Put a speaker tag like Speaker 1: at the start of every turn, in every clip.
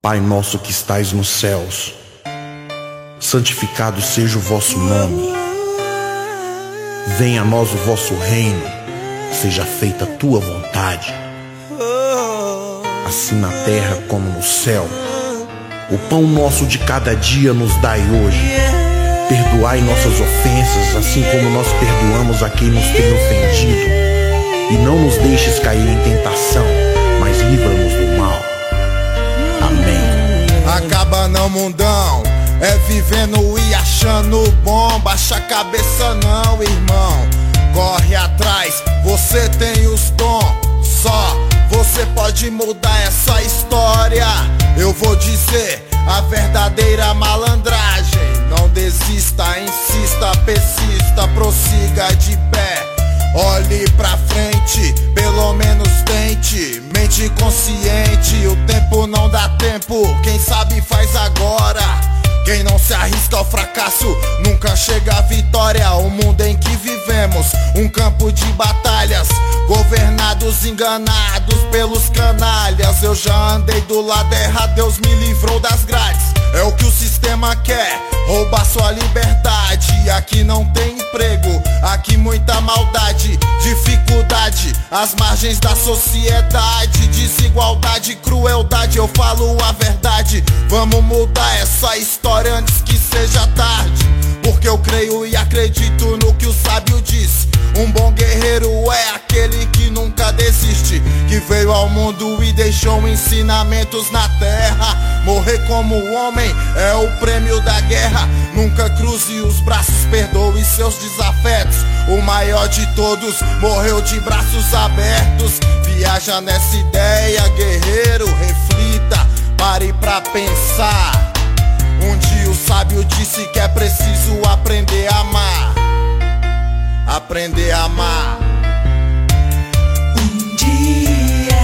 Speaker 1: Pai nosso que estais nos céus, santificado seja o vosso nome. Venha a nós o vosso reino, seja feita a tua vontade, assim na terra como no céu. O pão nosso de cada dia nos dai hoje. Perdoai nossas ofensas, assim como nós perdoamos a quem nos tem ofendido. E não nos deixes cair em tentação, mas livra-nos do mal. Amém.
Speaker 2: Acaba não, mundão, é vivendo e achando bom. Baixa a cabeça não, irmão, corre atrás, você tem os dons. Só você pode mudar essa história. Eu vou dizer a verdadeira malandragem. Não desista, insista, persista, prossiga de pé. Olhe pra frente, pelo menos tente. Mente consciente, o tempo não dá tempo. Quem sabe faz agora. Quem não se arrisca ao fracasso nunca chega à vitória. O mundo em que vivemos, um campo de batalhas, governados, enganados pelos canalhas. Eu já andei do lado errado, Deus me livrou das grades. É o que o sistema quer, roubar sua liberdade. Aqui não tem emprego, aqui muita maldade, dificuldade, às margens da sociedade, desigualdade, crueldade. Eu falo a verdade, vamos mudar essa história antes que seja tarde. Porque eu creio e acredito no que o sábio diz. Um bom guerreiro é aquele que nunca desiste, que veio ao mundo e deixou ensinamentos na terra. Morrer como homem é o prêmio da guerra. Nunca cruze os braços, perdoe seus desafetos. O maior de todos morreu de braços abertos. Viaja nessa ideia, guerreiro, reflita, pare pra pensar. Um dia o sábio disse que é preciso aprender a amar. Aprender a amar.
Speaker 3: Um dia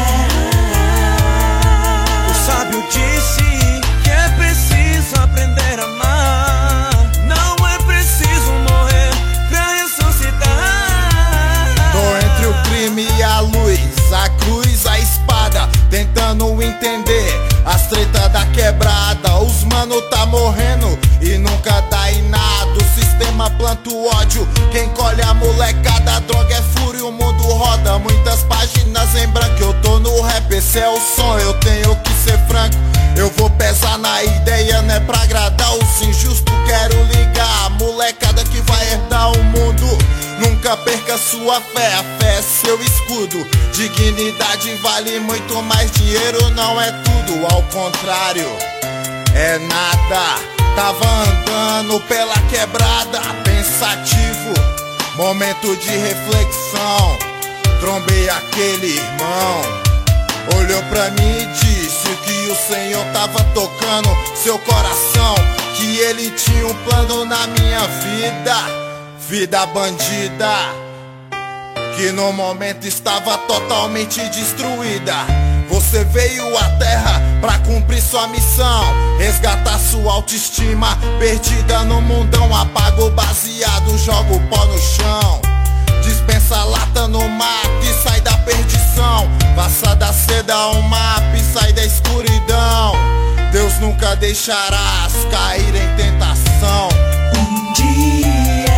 Speaker 3: o sábio disse que é preciso aprender a amar. Não é preciso morrer pra ressuscitar.
Speaker 2: Tô entre o crime e a luz, a cruz, a espada, tentando entender as tretas da quebrada. Os mano tá morrendo e nunca dá em nada. O sistema planta o ódio, quem colhe a molecada. A droga é fúria, o mundo roda, muitas páginas em branco. Eu tô no rap, esse é o som, eu tenho que ser franco. Eu vou pesar na ideia, não é pra agradar os injustos. Quero ligar a molecada que vai herdar o mundo. Nunca perca sua fé, a fé é seu escudo. Dignidade vale muito mais, dinheiro não é tudo. Ao contrário, é nada. Tava andando pela quebrada, pensativo, momento de reflexão. Trombei aquele irmão, olhou pra mim e disse que o Senhor tava tocando seu coração, que ele tinha um plano na minha vida, vida bandida, que no momento estava totalmente destruída. Você veio à terra pra cumprir sua missão, resgatar sua autoestima, perdida no mundão. Apaga o baseado, joga o pó no chão, dispensa a lata no mato e sai da perdição. Passa da seda ao mapa e sai da escuridão. Deus nunca deixará cair em tentação.
Speaker 3: Um dia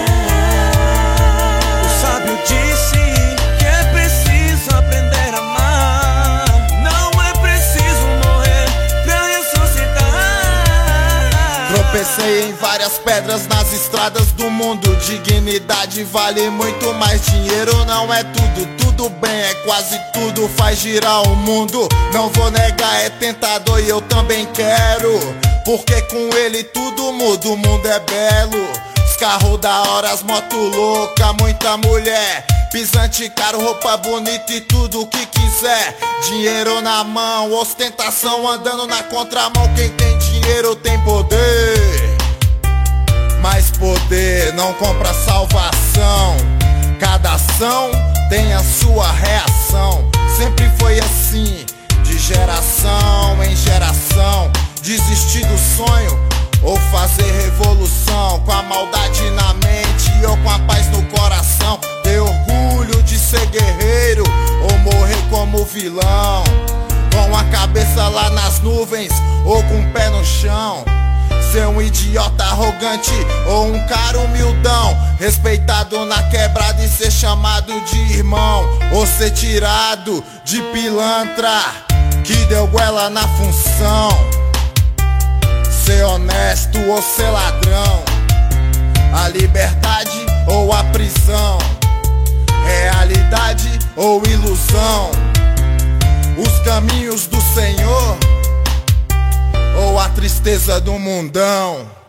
Speaker 3: o sábio disse que é preciso aprender a amar. Não é preciso morrer pra ressuscitar.
Speaker 2: Tropecei em várias pedras nas estradas do mundo. Dignidade vale muito mais, dinheiro não é tudo. Tudo bem, é quase tudo, faz girar o mundo. Não vou negar, é tentador e eu também quero, porque com ele tudo muda, o mundo é belo. Os carros da hora, as motos loucas, muita mulher, pisante caro, roupa bonita e tudo o que quiser. Dinheiro na mão, ostentação andando na contramão. Quem tem dinheiro tem poder, mas poder não compra salvação. Cada ação tem a sua reação. Sempre foi assim, de geração em geração. Desistir do sonho ou fazer revolução, com a maldade na mente ou com a paz no coração. Ter orgulho de ser guerreiro ou morrer como vilão, com Com a cabeça lá nas nuvens ou com o pé no chão. Ser um idiota arrogante ou um cara humildão, respeitado na quebrada e ser chamado de irmão, ou ser tirado de pilantra que deu goela na função. Ser honesto ou ser ladrão, a liberdade ou a prisão, realidade ou ilusão, os caminhos do Senhor ou a tristeza do mundão.